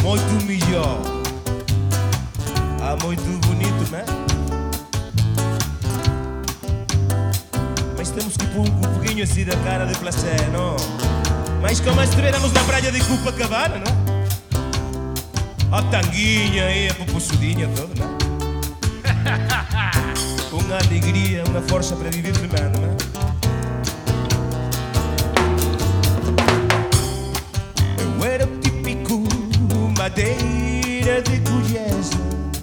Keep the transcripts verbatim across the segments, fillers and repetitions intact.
muito melhor. Ah, muito bonito, né? Mas temos que pôr um pouquinho assim da cara de placer, não? Mas como se estivéssemos na praia de Copacabana, não? A tanguinha aí, a pupuçudinha toda, não? Uma alegria, uma força para viver tremenda, não? Eu era o típico madeira de colheres.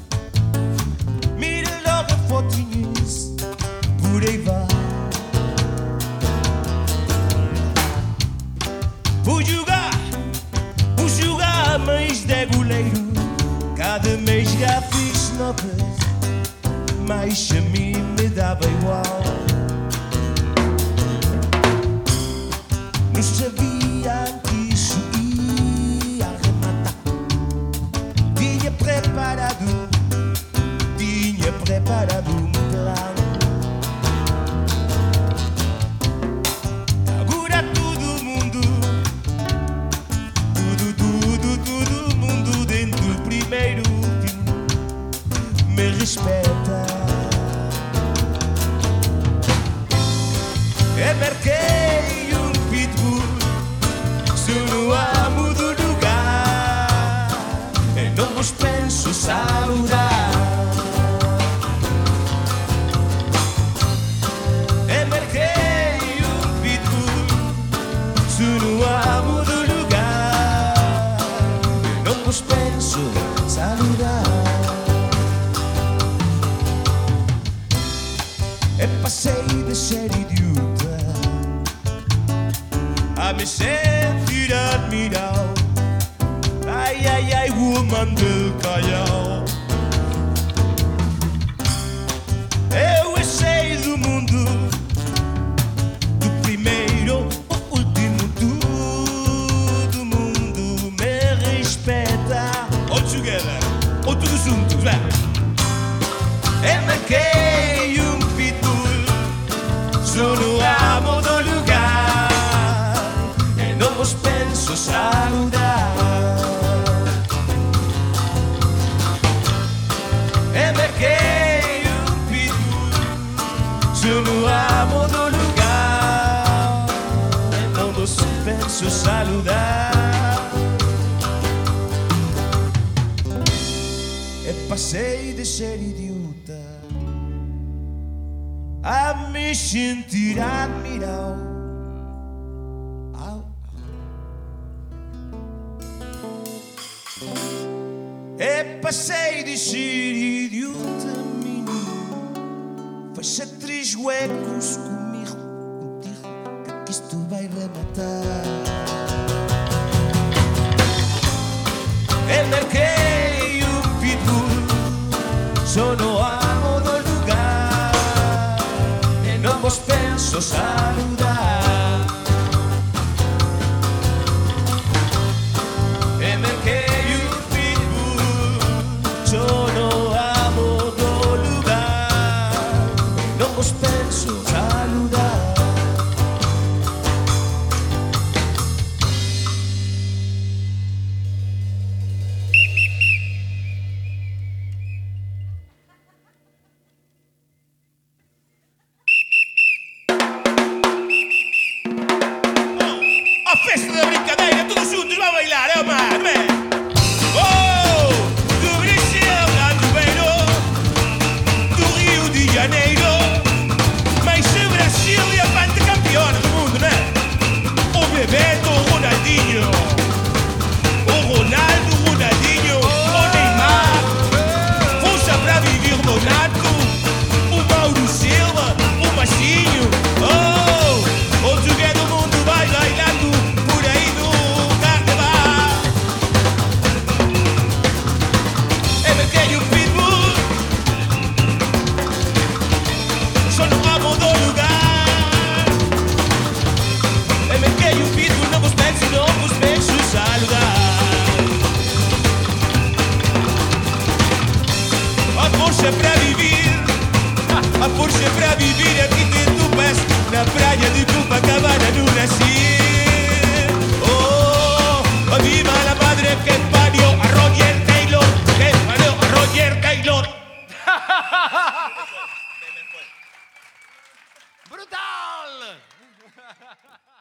Mira logo a fotinhas, por aí vai. Vou jogar, vou jogar, mas de goleiro. Cada mês já fiz notas, mas a mim me dava igual. Não sabia que isso ia arrematar. Tinha preparado, tinha preparado um plano. Agora todo mundo, tudo, tudo, todo mundo dentro do primeiro último me respeita. Eu marquei um pitbull, se não amo do lugar, eu não vos penso saludar. Eu marquei um pitbull, se não amo do lugar, eu não vos penso saludar. Eu passei de ser idiota a me sentir admirado. Ai, ai, ai, woman del Callao. Eu achei do mundo, do primeiro ao último, todo mundo me respeita. All together, ou todos juntos, vai. Eu marquei um pitbull, sou no amo do lugar, e não vos penso saludar. Eu marquei um pitbull, sou no amo do lugar, e não vos penso saludar. Eu passei de ser idiota a me sentir admirado. Au. Eu passei de ser idiota, menino. Fecha três huecos comigo, contigo, que isto vai rematar. Eu marquei um pitbull, só no amo do lugar, e não vos penso saludar. Eu marquei um pitbull, só no amo do lugar, e não vos penso saludar. Ah.